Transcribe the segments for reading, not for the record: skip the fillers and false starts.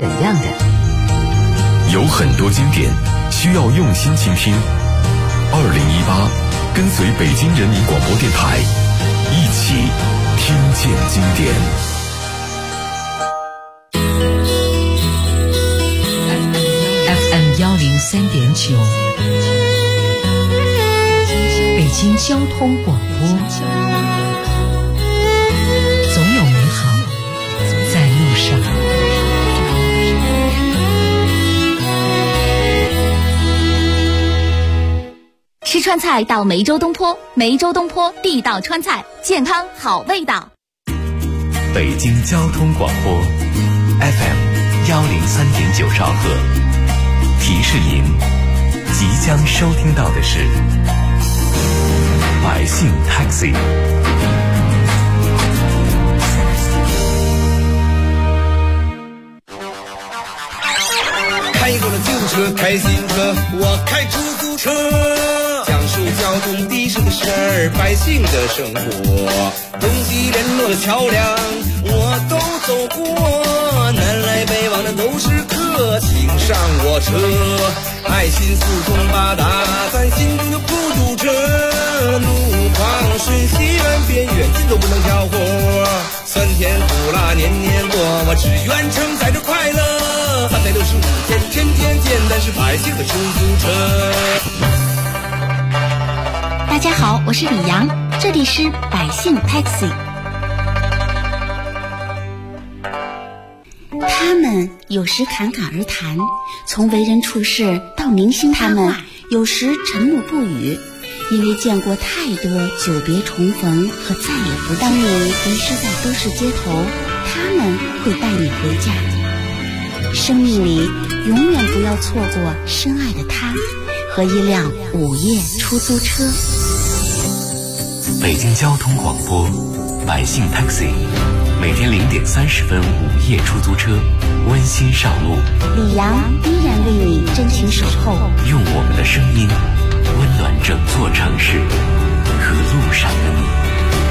怎样的？ 有很多经典需要用心倾听。2018，跟随北京人民广播电台，一起听见经典。 FM 103.9，北京交通广播，总有美好在路上。 吃川菜到梅州东坡，梅州东坡地道川菜，健康好味道。 北京交通广播 FM 103.9兆赫，提示您即将收听到的是百姓 Taxi。 开过了旧车，开新车，我开出租车，讲述交通的士的事儿，百姓的生活，冬季联络的桥梁我都走过，南来北往的都是客，请上我车，爱心四通八达，咱心中就不堵车，路况瞬息万变，远近都不能挑活，酸甜苦辣年年过，我只愿承载着快乐，365天天天见，但是百姓的出租车。 大家好，我是李阳，这里是百姓 Taxi。 他们有时侃侃而谈，从为人处事到明星他们有时沉默不语，因为见过太多久别重逢和再也不当你迷失在都市街头，他们会带你回家。生命里永远不要错过深爱的他和一辆午夜出租车。 北京交通广播百姓 Taxi， 每天0点30分午夜出租车温馨上路， 李阳依然为你真情守候， 用我们的声音温暖整座城市和路上的你。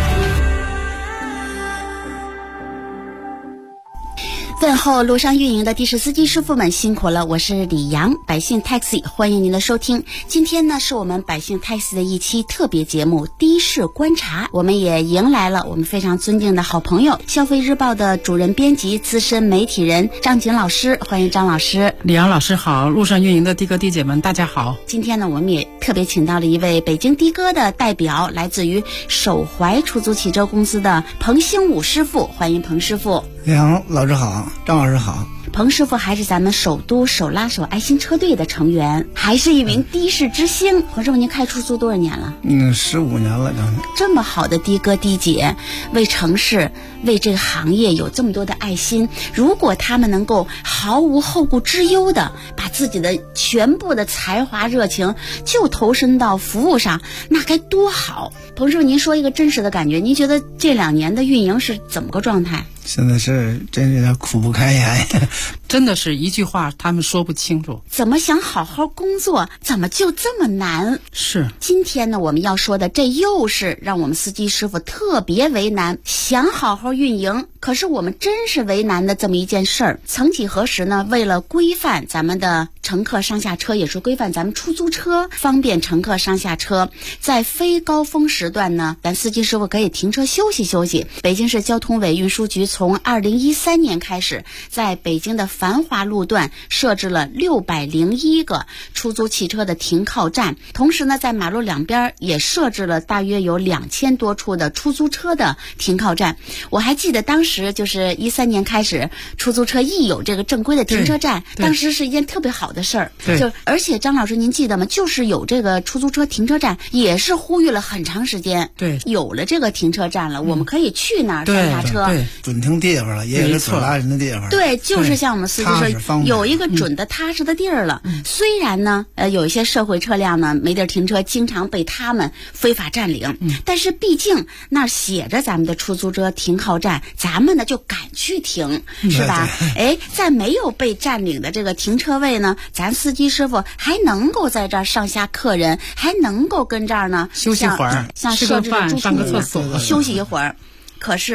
问候路上运营的的士司机师傅们辛苦了，我是李阳，百姓 Taxi， 欢迎您的收听。今天呢是我们百姓 Taxi 的一期特别节目的士观察，我们也迎来了我们非常尊敬的好朋友，消费日报的主任编辑资深媒体人张景老师，欢迎张老师。 李阳老师好，路上运营的的哥的姐们大家好。 今天呢我们也特别请到了一位北京的哥的代表，来自于守怀出租汽车公司的彭兴武师傅，欢迎彭师傅。 李阳老师好，张老师好。 彭师傅还是咱们首都手拉手爱心车队的成员，还是一名的士之星。彭师傅您开出租多少年了 ？15年了。 这么好的的哥的姐，为城市为这个行业有这么多的爱心，如果他们能够毫无后顾之忧的把自己的全部的才华热情就投身到服务上，那该多好。彭师傅您说一个真实的感觉，您觉得这2年的运营是怎么个状态？ 现在是真有点苦不堪言， 真的是一句话他们说不清楚， 怎么想好好工作怎么就这么难。 是今天呢我们要说的，这又是让我们司机师傅特别为难，想好好运营可是我们真是为难的这么一件事儿。曾几何时呢，为了规范咱们的乘客上下车，也是规范咱们出租车方便乘客上下车，在非高峰时段呢，咱司机师傅可以停车休息休息。北京市交通委运输局从2013年开始，在北京的繁华路段设置了601个出租汽车的停靠站，同时呢，在马路两边也设置了大约有2000多处的出租车的停靠站。我还记得当时就是13年开始，出租车一有这个正规的停车站，当时是一件特别好的事儿。就而且张老师您记得吗？就是有这个出租车停车站，也是呼吁了很长时间。 对， 有了这个停车站了，我们可以去哪儿上下车。 对，准停地方了，也有准拉人的地方。 对，就是像我们司机说，有一个准的踏实的地儿了。虽然呢，有一些社会车辆呢没地儿停车，经常被他们非法占领，但是毕竟那儿写着咱们的出租车停靠站，咱们呢就敢去停，是吧？哎，在没有被占领的这个停车位呢，咱司机师傅还能够在这儿上下客人，还能够跟这儿呢休息会儿， 像设置的住宿上个厕所休息一会儿。可是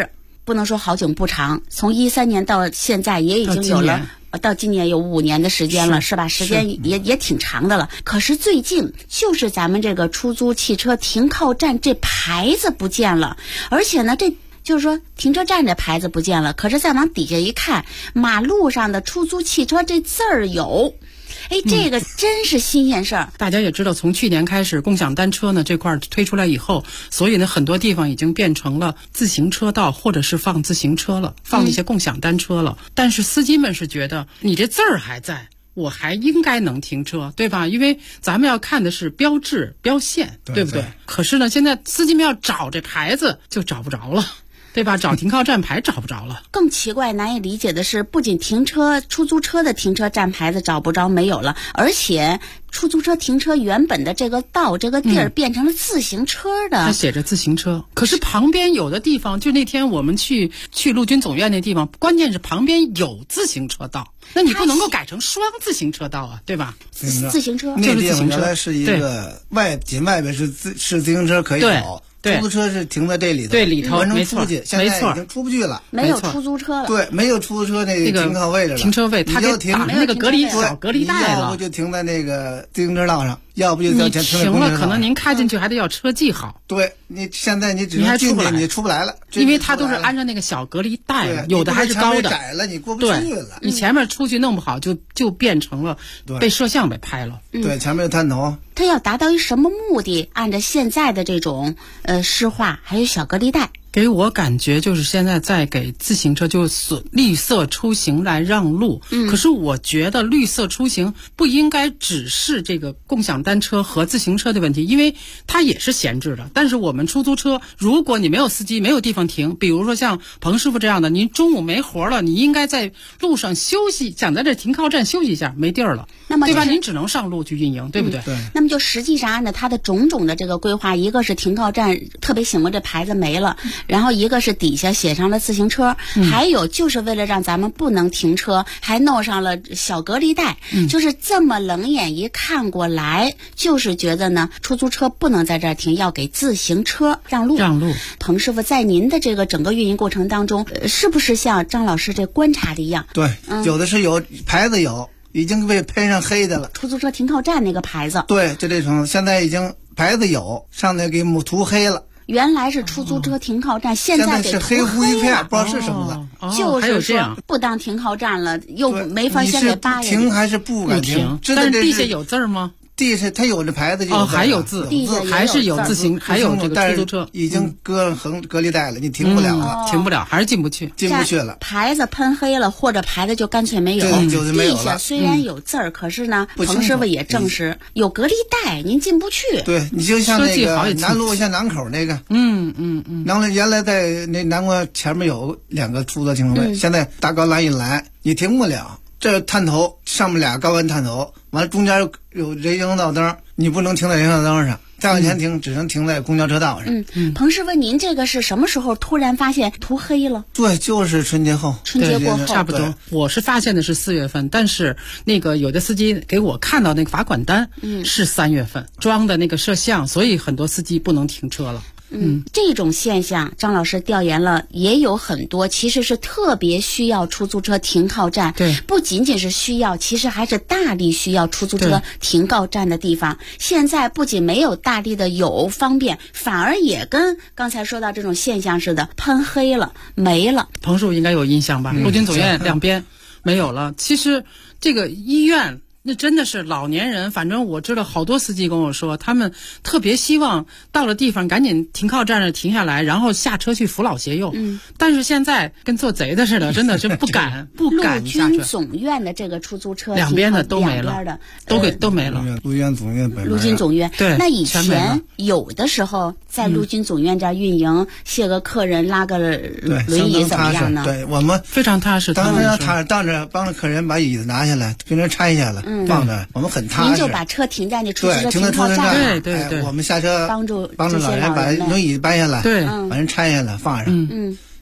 不能说好景不长，从13年到现在也已经有了。到今年有5年的时间了，是吧？时间也挺长的了。可是最近就是咱们这个出租汽车停靠站这牌子不见了，而且呢，这就是说停车站这牌子不见了，可是再往底下一看，马路上的出租汽车这字儿有。哎，这个真是新鲜事儿。 大家也知道，从去年开始，共享单车呢这块推出来以后，所以呢很多地方已经变成了自行车道，或者是放自行车了，放一些共享单车了。但是司机们是觉得你这字儿还在，我还应该能停车，对吧？因为咱们要看的是标志标线，对不对？可是呢，现在司机们要找这牌子就找不着了。对吧？找停靠站牌找不着了。 更奇怪难以理解的是，不仅出租车的停车站牌子找不着没有了，而且出租车停车原本的这个道这个地儿变成了自行车的。 它写着自行车，可是旁边有的地方，就那天我们去陆军总院那地方，关键是旁边有自行车道，那你不能够改成双自行车道啊，对吧？ 自行车那地方原来是一个仅外边是自行车可以走。出租车是停在这里头， 对里头没错，现在已经出不去了， 没有出租车了， 对，没有出租车那个停靠位置了， 停车位，它给打那个小隔离带了， 要不就停在那个自行车道上，要不就你停了，可能您开进去还得要车记好。 对，你现在你只能进去，你出不来了， 因为它都是按照那个小隔离带了，有的还是高的， 窄了你过不去了， 你前面出去弄不好就变成了被摄像给拍了。 对，前面有探头。 它要达到一什么目的？按照现在的这种施化，还有小隔离带。 给我感觉就是现在在给自行车就是绿色出行来让路，可是我觉得绿色出行不应该只是这个共享单车和自行车的问题，因为它也是闲置的。但是我们出租车，如果你没有司机，没有地方停，比如说像彭师傅这样的，您中午没活了，你应该在路上休息，想在这停靠站休息一下，没地儿了， 那么、 对吧？您只能上路去运营，对不对？ 对。 那么就实际上按照它的种种的这个规划，一个是停靠站特别醒目，这牌子没了。然后一个是底下写上了自行车，还有就是为了让咱们不能停车，还弄上了小隔离带，就是这么冷眼一看过来，就是觉得呢，出租车不能在这儿停，要给自行车让路。彭师傅，在您的这个整个运营过程当中，是不是像张老师这观察的一样？ 对，有的是有牌子已经被喷上黑的了， 出租车停靠站那个牌子。 对，就这种，现在已经牌子有，上面给涂黑了。 原来是出租车停靠站，现在给是黑乎一片，不知道是什么了。 就是说不当停靠站了，又没法先给扒下去。 停还是不敢停？ 但是地下有字吗？ 地是它有这牌子， 还有字，还是有自行，还有这个出租车， 已经搁隔离带了，你停不了了， 停不了，还是进不去了。 牌子喷黑了，或者牌子就干脆没有。地下虽然有字儿，可是呢，彭师傅也证实有隔离带，您进不去。 对，你就像那个南路像南口那个，原来在那南关前面有2个出租停车位，现在大高栏一拦，你停不了。这探头上面2高温探头，完了中间有人行道灯，你不能停在人行道灯上，再往前停只能停在公交车道上。 彭师傅，您这个是什么时候突然发现涂黑了？ 对，就是春节后， 春节过后差不多。我是发现的是4月份，但是那个有的司机给我看到那个罚款单，是3月份装的那个摄像，所以很多司机不能停车了。 这种现象，张老师调研了也有很多，其实是特别需要出租车停靠站。 对， 不仅仅是需要，其实还是大力需要出租车停靠站的地方。现在不仅没有大力的有方便，反而也跟刚才说到这种现象似的，喷黑了，没了。 彭叔应该有印象吧？陆军总院2边没有了。其实这个医院。那真的是老年人，反正我知道好多司机跟我说，他们特别希望到了地方赶紧停靠站上停下来，然后下车去扶老携幼。但是现在跟做贼的似的，真的是不敢不敢下车。 陆军总院的这个出租车 2边的都没了，都没了。 陆军总院陆军总院对， 那以前有的时候在陆军总院这儿运营，卸个客人拉个轮椅怎么样呢？ 对，我们非常踏实。 当时他当着帮着客人把椅子拿下来，给人拆下来。放着，我们很踏实。 您就把车停在那出租车停靠站， 对， 我们下车帮助老人把轮椅搬下来， 对， 把人拆下来放上。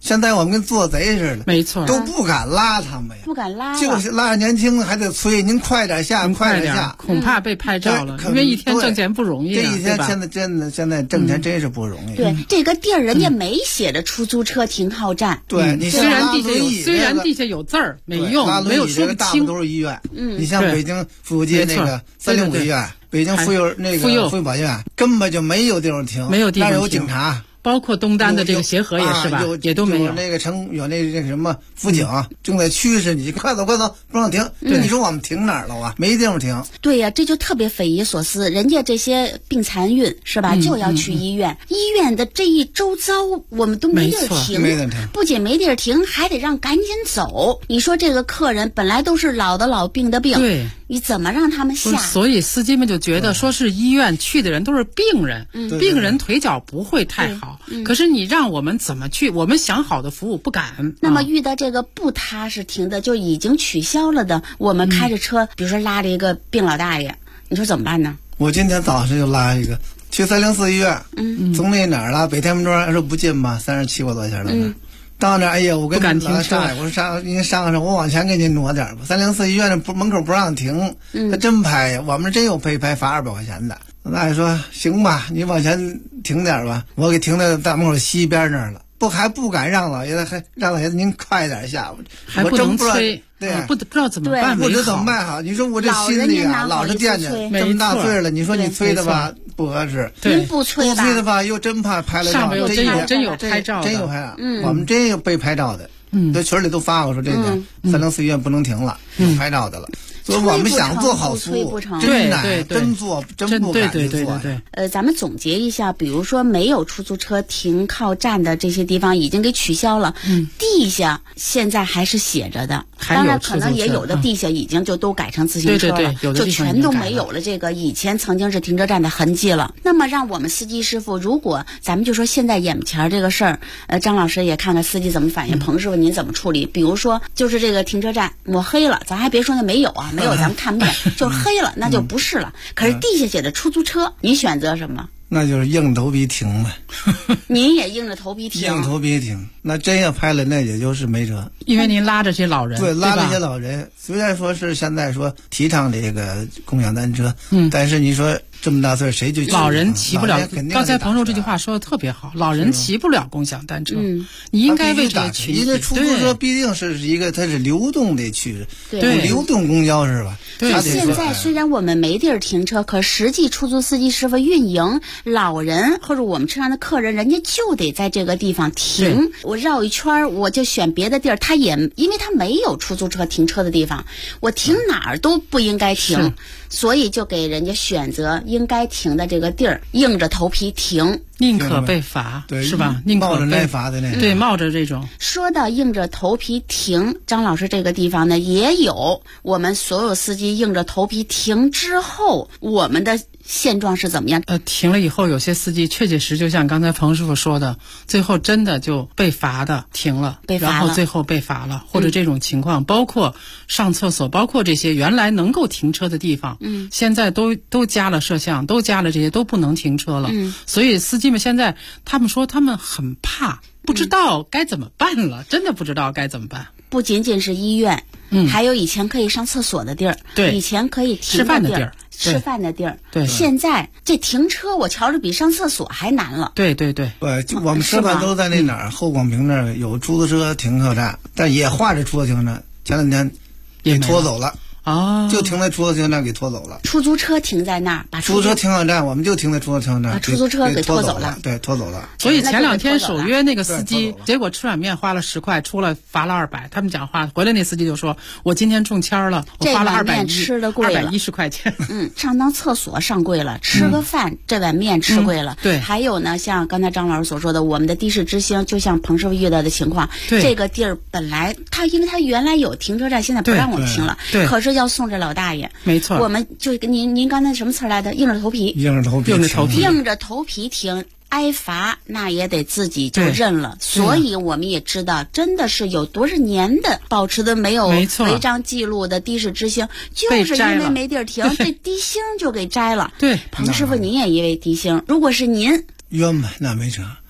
现在我们跟做贼似的， 没错， 都不敢拉他们呀， 不敢拉， 就是拉着年轻还得催您快点下，快点下， 恐怕被拍照了，因为一天挣钱不容易， 这一天现在挣钱真是不容易。 对，这个地儿人家没写着出租车停靠站。 对，你虽然地下有字儿，没用，没有说不清。 都是医院，你像北京妇幼街那个365医院，北京妇幼保院根本就没有地方停， 没有地方停， 那有警察。 包括东单的这个协和也是吧，也都没有。 那个有那个什么辅警正在驱使你快走，不让停。你说我们停哪儿了啊？没地方停。 对呀，这就特别匪夷所思。人家这些病残孕是吧，就要去医院，医院的这一周遭我们都没地儿停，不仅没地儿停，还得让赶紧走。你说这个客人本来都是老的老病的病， 对， 你怎么让他们下？ 所以司机们就觉得说是医院去的人都是病人，病人腿脚不会太好。可是你让我们怎么去？我们想好的服务不敢。 那么遇到这个不踏实停的就已经取消了的，我们开着车，比如说拉了一个病老大爷，你说怎么办呢？ 我今天早上就拉一个去304医院，从那哪儿了？北太平庄说不近吧，37多块钱了。到那儿，哎呀，我跟不敢停车， 我说您上，我往前给您挪点吧。304医院门口不让停，他真拍呀，我们真有赔罚200块钱的。大爷说行吧，你往前停点吧，我给停在大门口西边那儿了。还不敢让老爷子，还让老爷子您快点下， 还不能催， 对， 不知道怎么办， 不知道怎么办好。你说我这心里啊，老是惦记，这么大岁了，你说你催的吧不合适， 您不催的吧又真怕拍了照， 上面又真有拍照， 真有拍照，我们真有被拍照的，在群里都发过说这个304医院不能停了，有拍照的了。所以我们想做好服务，真难，真做真不敢去做。 咱们总结一下，比如说没有出租车停靠站的这些地方已经给取消了，地下现在还是写着的，当然可能也有的地下已经就都改成自行车了，就全都没有了这个以前曾经是停车站的痕迹了。那么让我们司机师傅，如果咱们就说现在眼前这个事儿，张老师也看看司机怎么反应，彭师傅您怎么处理？比如说就是这个停车站抹黑了，咱还别说那没有啊。没有咱们看不见，就是黑了，那就不是了。可是地下写的出租车，你选择什么？ 那就是硬着头皮停呗。 您也硬着头皮停？ 硬着头皮停。那真要拍了，那也就是没辙。 因为您拉着些老人， 对，拉着些老人。虽然说是现在说提倡这个共享单车，但是你说这么大岁谁就老人骑不了？刚才彭叔这句话说的特别好，老人骑不了共享单车。你应该为这个群体， 因为出租车毕竟是一个它是流动的区， 对， 流动公交是吧？ 对。现在虽然我们没地儿停车，可实际出租司机师傅运营，老人或者我们车上的客人，人家就得在这个地方停。我绕一圈，我就选别的地儿，他也因为他没有出租车停车的地方，我停哪儿都不应该停，所以就给人家选择应该停的这个地儿，硬着头皮停。 宁可被罚，是吧？宁可被罚的那种。 对，冒着这种。 说到硬着头皮停，张老师这个地方呢，也有我们所有司机硬着头皮停之后，我们的现状是怎么样？ 停了以后，有些司机确确实就像刚才彭师傅说的，最后真的就被罚的停了，然后最后被罚了，或者这种情况，包括上厕所，包括这些原来能够停车的地方，现在都加了摄像，都加了这些，都不能停车了。所以司机们现在他们说他们很怕，不知道该怎么办了，真的不知道该怎么办。 不仅仅是医院，还有以前可以上厕所的地儿， 对， 以前可以停的地儿。吃饭的地儿， 对， 现在这停车我瞧着比上厕所还难了。 对对对， 我们吃饭都在那哪儿后广平那儿有出租车停客站，但也画着出租车停站，前两天给拖走了。就停在出租车站给拖走了。 出租车停在那儿，把出租车停靠站，我们就停在出租车站， 把出租车给拖走了。 对，拖走了。 所以前2天首约那个司机，结果吃碗面花了10块，出了罚了200。他们讲话回来，那司机就说：“我今天中签了，我花了210， 吃的贵了 ，210块钱。” 上趟厕所上贵了，吃个饭这碗面吃贵了。 对， 还有呢，像刚才张老师所说的，我们的的士之星，就像彭师傅遇到的情况，这个地儿本来因为他原来有停车站，现在不让我们停了，可是要送这老大爷。 没错， 我们就跟您刚才什么词来的？硬着头皮， 硬着头皮停，挨罚那也得自己就认了。所以我们也知道，真的是有多少年的保持的没有违章记录的的士之星，就是因为没地儿停，这的星就给摘了。 对， 彭师傅您也一位的星，如果是您冤呗，那没辙。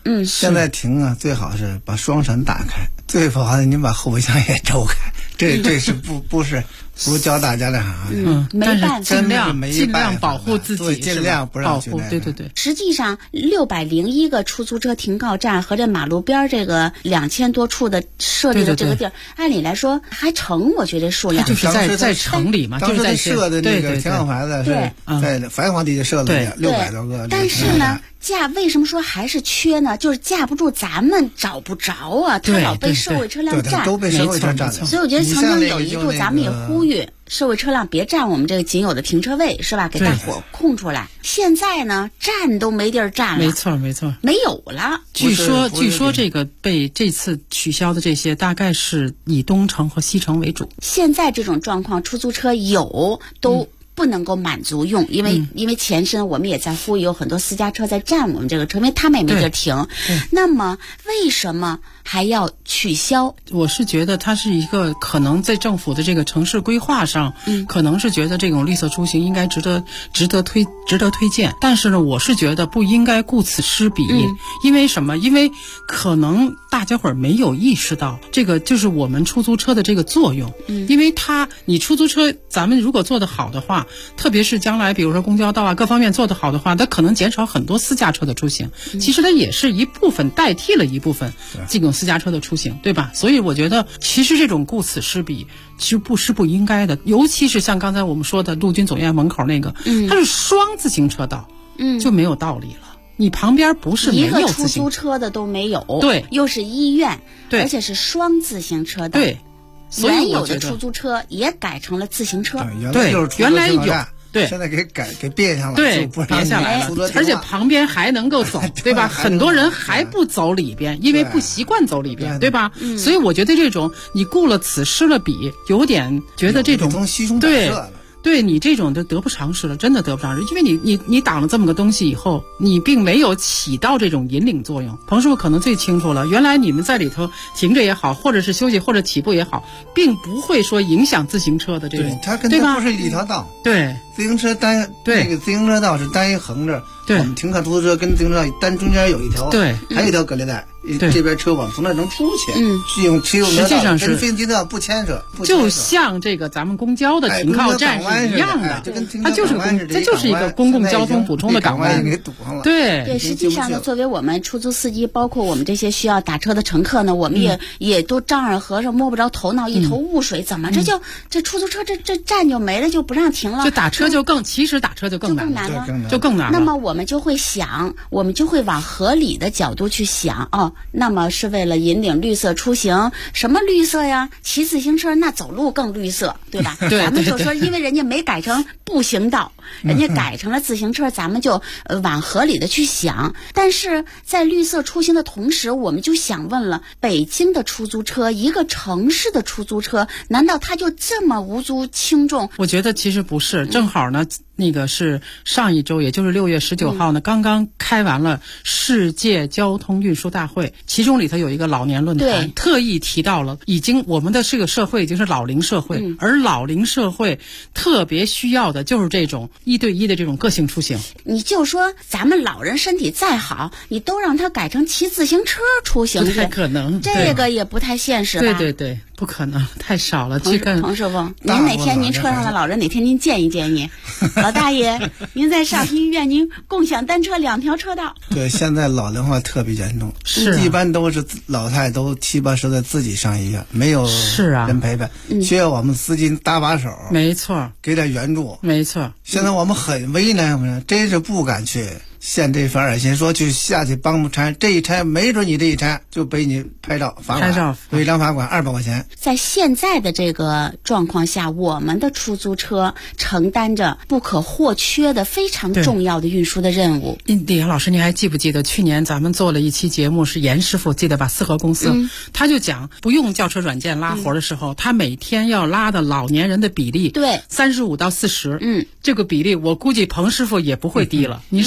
现在停啊，最好是把双闪打开，最不好的你把后备箱也周开，这是不是教大家的啥？ 没办法， 尽量保护自己， 尽量不让去那个。 对。 实际上，601个出租车停靠站和这马路边这个2000多处的设立的这个地儿，按理来说还成，我觉得数量就是在城里嘛，就是在设的那个停靠牌子是在繁华地区设的600多个。 但是呢，架为什么说还是缺呢？就是架不住咱们找不着啊，他老被社会车辆占， 都被社会车占。 所以我觉得曾经有一度咱们也呼吁社会车辆别占我们这个仅有的停车位，是吧？给大伙空出来。现在呢，占都没地儿占了。 没错， 没有了。 据说这个被这次取消的这些，大概是以东城和西城为主。 现在这种状况，出租车有都不能够满足用，因为前身我们也在呼吁，有很多私家车在占我们这个车，因为他们也没地儿停。那么为什么还要取消？ 我是觉得它是一个可能在政府的这个城市规划上，可能是觉得这种绿色出行应该值得推荐。但是呢，我是觉得不应该顾此失彼。因为什么？因为可能大家伙儿没有意识到这个就是我们出租车的这个作用。因为你出租车咱们如果做得好的话，特别是将来比如说公交道啊各方面做得好的话，它可能减少很多私家车的出行。其实它也是一部分代替了一部分这种私家车的出行，对吧？所以我觉得其实这种顾此失彼是不应该的。尤其是像刚才我们说的陆军总院门口那个，它是双自行车道，就没有道理了。你旁边不是没有一个出租车的都没有， 对， 又是医院， 对， 而且是双自行车道， 对。 原有的出租车也改成了自行车， 原来有，对， 现在给变下来了， 对，变下来了，而且旁边还能够走，对吧？很多人还不走里边，因为不习惯走里边，对吧？所以我觉得这种你顾了此失了彼，有点觉得这种对你这种就得不偿失了，真的得不偿失，因为你挡了这么个东西以后，你并没有起到这种引领作用。彭师傅可能最清楚了，原来你们在里头停着也好，或者是休息或者起步也好，并不会说影响自行车的这种， 它跟它不是一条道， 对， 自行车那个自行车道是单一横着， 对， 我们停靠出租车跟自行车道单中间有一条， 对， 还有一条隔离带。这边车往从那能出去， 实际上是跟飞机道不牵扯， 就像这个咱们公交的停靠站是一样的，它就是一个公共交通补充的港湾， 给堵上了。 对，实际上呢，作为我们出租司机，包括我们这些需要打车的乘客呢，我们也都丈二和尚摸不着头脑，一头雾水，怎么这出租车这站就没了，就不让停了？ 就打车其实打车就更难了，就更难了。 那么我们就会想，我们就会往合理的角度去想那么是为了引领绿色出行，什么绿色呀？骑自行车那走路更绿色，对吧？ 对， 咱们就说，因为人家没改成步行道，人家改成了自行车，咱们就往合理的去想。但是在绿色出行的同时，我们就想问了：北京的出租车，一个城市的出租车，难道它就这么无足轻重？ 我觉得其实不是，正好呢。那个是上一周，也就是6月19号呢，刚刚开完了世界交通运输大会，其中里头有一个老年论坛，特意提到了我们的这个社会已经是老龄社会，而老龄社会特别需要的就是这种1对1的这种个性出行。 你就说咱们老人身体再好，你都让他改成骑自行车出行， 不太可能， 这个也不太现实吧？ 对，不可能，太少了。 彭师傅，您哪天您车上的老人哪天您见一见你。老大爷，您在上皮医院，您共享单车2条车道。 对，现在老龄化特别严重， 是一般都是老太太都70、80岁自己上医院，没有人陪伴，需要我们司机搭把手， 没错， 给点援助， 没错。 现在我们很为难，真是不敢去。县这份儿先说去下去帮拆，这一拆没准你这一拆就被你拍照罚款，违章罚款200块钱。 在现在的这个状况下，我们的出租车承担着不可或缺的非常重要的运输的任务。 李阳老师，您还记不记得去年咱们做了一期节目，是严师傅记得吧？四合公司，他就讲不用轿车软件拉活的时候，他每天要拉的老年人的比例， 对， 35到40，这个比例我估计彭师傅也不会低了，您说呢？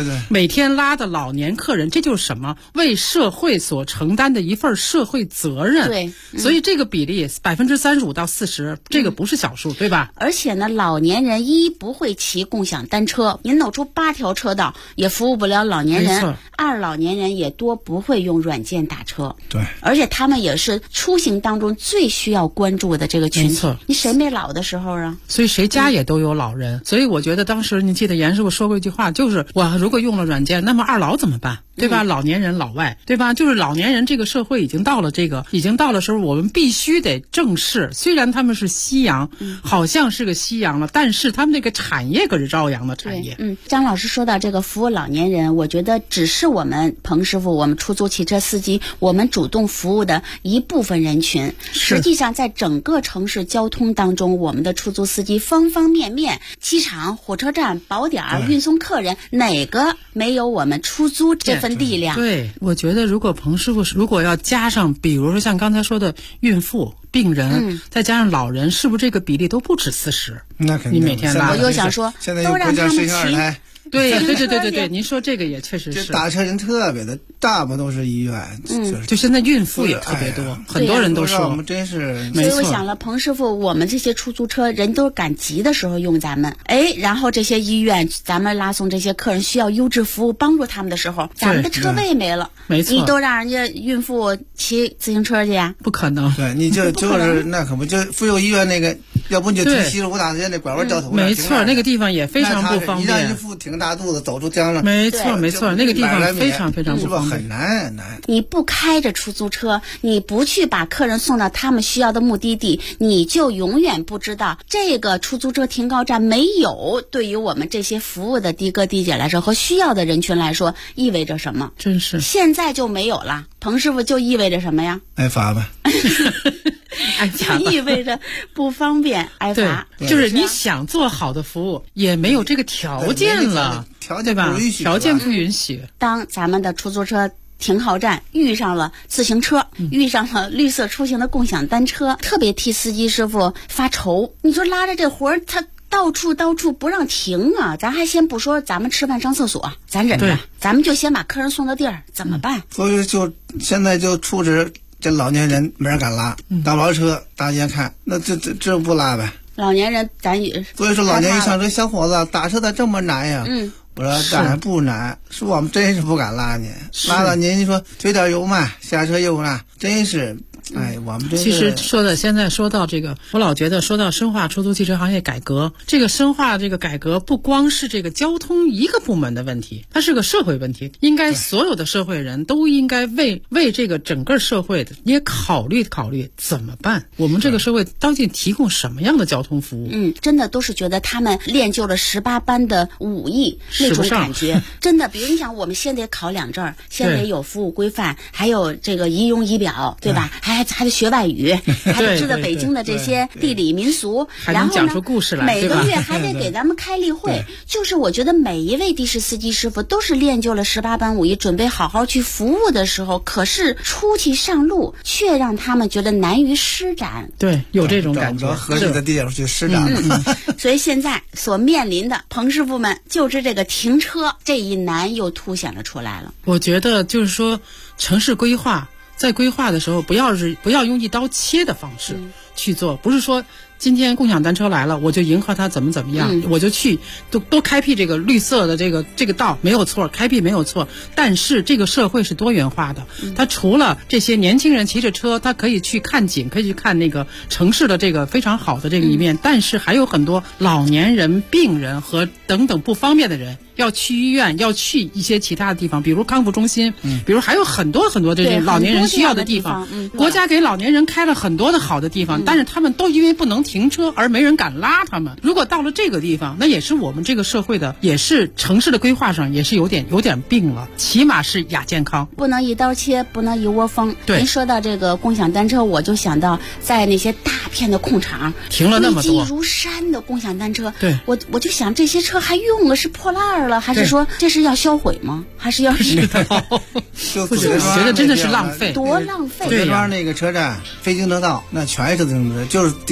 每天拉的老年客人，这就是什么？为社会所承担的一份社会责任。 对， 所以这个比例35%到40%，这个不是小数，对吧？ 而且呢，老年人不会骑共享单车，您弄出8条车道也服务不了老年人。2老年人也多不会用软件打车。 对， 而且他们也是出行当中最需要关注的这个群体。你谁没老的时候啊？ 所以谁家也都有老人。所以我觉得当时你记得严师傅说过一句话，就是我如果用了软件，那么2老怎么办？对吧？老年人老外，对吧？就是老年人这个社会已经到了时候，我们必须得正视。虽然他们是夕阳，好像是个夕阳了，但是他们那个产业可是朝阳的产业。 张老师说到这个服务老年人，我觉得只是我们彭师傅，我们出租汽车司机，我们主动服务的一部分人群。实际上，在整个城市交通当中，我们的出租司机方方面面，机场、火车站、宝点、运送客人，哪个没有我们出租这份力量？ 对，我觉得如果彭师傅如果要加上，比如说像刚才说的孕妇、病人，再加上老人，是不是这个比例都不止40？ 那肯定。 你每天拉， 我就想说，都让他们骑。 对，您说这个也确实是。 这打车人特别的，大部分都是医院， 就现在孕妇也特别多，很多人都说。 我们真是。 所以我想了，彭师傅，我们这些出租车人都赶急的时候用咱们，然后这些医院咱们拉送这些客人需要优质服务帮助他们的时候，咱们的车位没了， 没错， 你都让人家孕妇骑自行车去呀？ 不可能。 对，你就是那可不就妇幼医院那个，要不你就停西直湖大街那拐弯掉头。 没错，那个地方也非常不方便。 你让孕妇挺大肚子走出江了。 没错，那个地方非常非常不方便， 很难。 你不开着出租车，你不去把客人送到他们需要的目的地，你就永远不知道这个出租车停靠站没有对于我们这些服务的的哥的姐来说和需要的人群来说意味着什么。 真是现在就没有了，彭师傅就意味着什么呀？ 挨罚吧。 就意味着不方便挨罚。 就是你想做好的服务也没有这个条件了，对吧？条件不允许。 当咱们的出租车停靠站遇上了自行车，遇上了绿色出行的共享单车，特别替司机师傅发愁。你说拉着这活儿，他到处不让停啊！咱还先不说咱们吃饭上厕所，咱忍着，咱们就先把客人送到地儿，怎么办？ 所以就现在就处置这老年人没人敢拉，大包车大家看，那这不拉呗。 老年人咱也， 所以说老年人一上车，小伙子打车咋这么难呀？我说当然不难，是我们真是不敢拉您，拉到您说推点油嘛，下车又拉，真是。我们这其实现在说到这个，我老觉得说到深化出租汽车行业改革，这个深化这个改革不光是这个交通一个部门的问题，它是个社会问题，应该所有的社会人都应该为这个整个社会的也考虑怎么办，我们这个社会究竟提供什么样的交通服务。 真的都是觉得他们练就了18般的武艺那种感觉。真的，比如你想，我们先得考2证，先得有服务规范，还有这个仪容仪表，对吧？还得学外语，还得知道北京的这些地理民俗，然后讲出故事来， 每个月还得给咱们开例会。就是我觉得每一位的士司机师傅都是练就了18般武艺，准备好好去服务的时候，可是出去上路却让他们觉得难于施展。 对，有这种感觉， 合适的地方去施展。 所以现在所面临的彭师傅们就是这个停车这一难又凸显了出来了。 我觉得就是说城市规划在规划的时候不要用一刀切的方式去做，不是说今天共享单车来了我就迎合它怎么样，我就去多开辟这个绿色的这个道，没有错，开辟没有错，但是这个社会是多元化的，它除了这些年轻人骑着车他可以去看景，可以去看那个城市的这个非常好的这个一面，但是还有很多老年人、病人和等等不方便的人要去医院，要去一些其他的地方，比如康复中心，比如还有很多这些老年人需要的地方，国家给老年人开了很多的好的地方，但是他们都因为不能停车而没人敢拉他们。如果到了这个地方，那也是我们这个社会的，也是城市的规划上也是有点病了，起码是亚健康， 不能一刀切，不能一窝蜂。 对， 您说到这个共享单车，我就想到在那些大片的空场停了那么多堆积如山的共享单车， 对， 我就想这些车还用了是破烂了，还是说这是要销毁吗？还是要不知道我觉得真的是浪费， 多浪费。 左家庄那个车站非机车道，那全是自行车，就是顶在公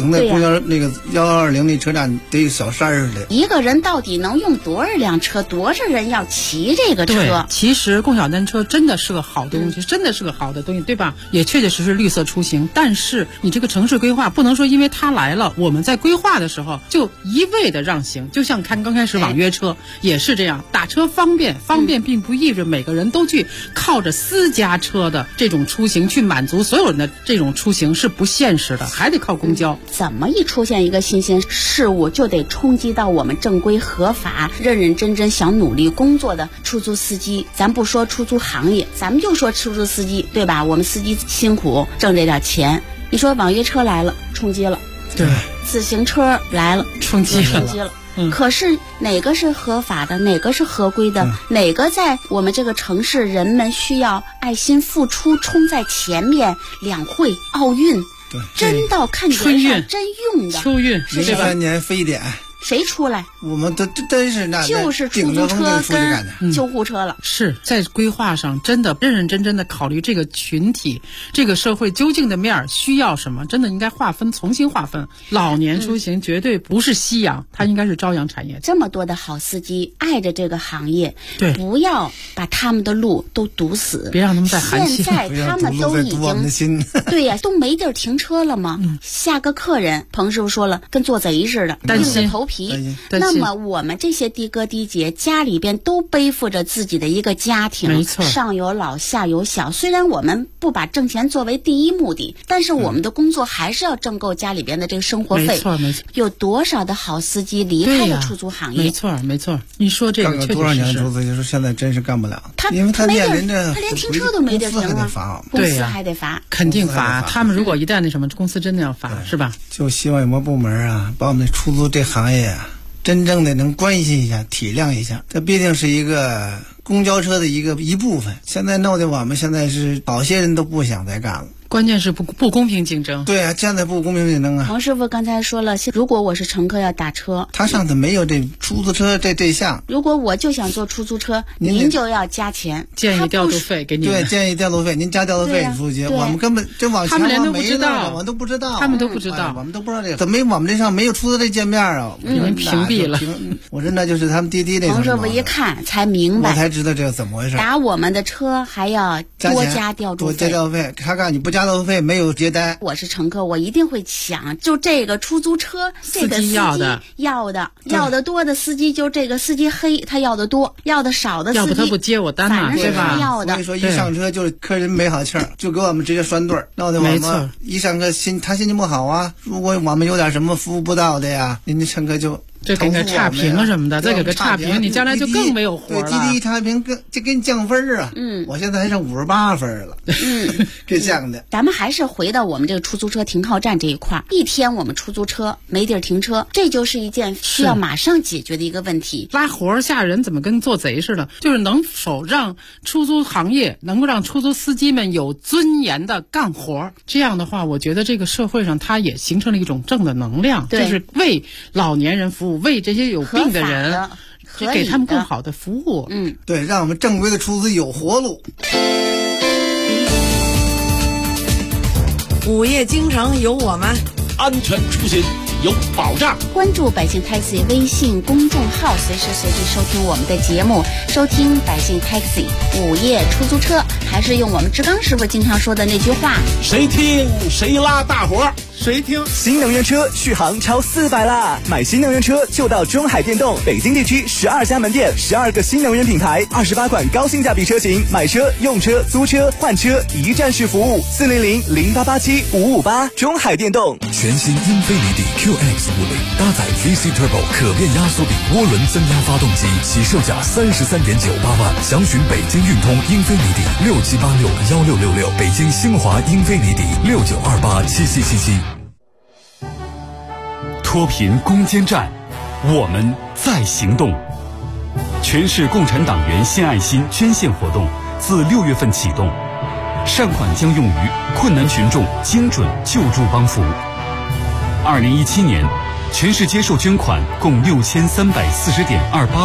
120那车站得小30的。 一个人到底能用多少辆车？多少人要骑这个车？ 对，其实共享单车真的是个好东西，真的是个好的东西，对吧？也确确实实绿色出行。但是你这个城市规划不能说因为它来了，我们在规划的时候就一味的让行。就像看刚开始网约车也是这样，打车方便并不意味着每个人都去靠着私家车的这种出行去满足所有人的这种出行是不现实的，还得靠公交。 怎么一出现一个新鲜事物，就得冲击到我们正规合法、认认真真想努力工作的出租司机。咱不说出租行业，咱们就说出租司机，对吧？我们司机辛苦挣这点钱，你说网约车来了，冲击了； 对， 自行车来了， 冲击了。 可是哪个是合法的，哪个是合规的，哪个在我们这个城市人们需要爱心付出冲在前面？两会、奥运，真到看春运、 真用的秋运 ，03年非典。 谁出来？ 我们都真是那就是出租车跟救护车了。 是在规划上真的认认真真的考虑这个群体、这个社会究竟的面需要什么，真的应该重新划分。老年出行绝对不是夕阳，它应该是朝阳产业。 这么多的好司机爱着这个行业， 对， 不要把他们的路都堵死， 别让他们再寒心。 现在他们都已经对呀，都没地儿停车了吗？下个客人，彭师傅说了，跟做贼似的，硬着头皮。那么我们这些的哥的姐家里边都背负着自己的一个家庭， 没错， 上有老下有小。虽然我们不把挣钱作为第一目的，但是我们的工作还是要挣够家里边的这个生活费。 没错没错。 有多少的好司机离开了出租行业？ 没错没错。你说这个确实是多少年出租司机，现在真是干不了。因为他面临着他连停车都没地停啊，公司还得罚， 肯定罚。他们如果一旦那什么，公司真的要罚，是吧？ 就希望有没有部门啊，把我们的出租这行业啊，真正的能关心一下、体谅一下。这毕竟是一个公交车的一部分。现在闹的我们现在是好些人都不想再干了。 关键是不公平竞争。 对啊，现在不公平竞争啊。 王师傅刚才说了，如果我是乘客要打车， 他上次没有这出租车这项。 如果我就想坐出租车，您就要加钱， 建议调度费给你。 对，建议调度费，您加调度费出去。我们根本这往前他们没知道，我们都不知道， 他们都不知道， 我们都不知道这个。怎么我们这上没有出租这界面啊？ 你们屏蔽了。 我说那就是他们滴滴那。 王师傅一看才明白， 我才知道这个怎么回事。 打我们的车还要多加调度费， 多加调度费。他告诉你不加调度费没有接单。 我是乘客，我一定会抢。就这个出租车，这个司机要的多的司机，就这个司机黑，他要的多；要的少的司机， 要不他不接我单嘛， 对吧？要的。 所以说一上车就是客人没好气儿，就给我们直接拴队儿，闹得我们一上车他心情不好啊。如果我们有点什么服务不到的呀，人家乘客就给个差评啊什么的，再给个差评，你将来就更没有活了。 对，滴滴差评就给你降分啊。我现在还剩58分了。这降的。 咱们还是回到我们这个出租车停靠站这一块，一天我们出租车没地儿停车，这就是一件需要马上解决的一个问题。 拉活下人怎么跟做贼似的？就是能否让出租行业能够让出租司机们有尊严的干活？这样的话，我觉得这个社会上它也形成了一种正的能量，就是为老年人服务。为这些有病的人给他们更好的服务。 对，让我们正规的出租有活路。 午夜京城有我们， 安全出行有保障。 关注百姓 Taxi 微信公众号，随时随地收听我们的节目，收听百姓 Taxi 午夜出租车。还是用我们志刚师傅经常说的那句话： 谁听谁拉大伙儿。谁听？ 新能源车续航超400啦！买新能源车就到中海电动，北京地区12家门店，12个新能源品牌，28款高性价比车型，买车、用车、租车、换车一站式服务，400-0887-558，中海电动。 全新英菲尼迪 QX50搭载 VC Turbo 可变压缩比涡轮增压发动机，起售价33.98万。详询北京运通英菲尼迪67861666，北京星华英菲尼迪69287777。 脱贫攻坚战，我们在行动。全市共产党员献爱心捐献活动自6月份启动，善款将用于困难群众精准救助帮扶。2017年，全市接受捐款共6340.28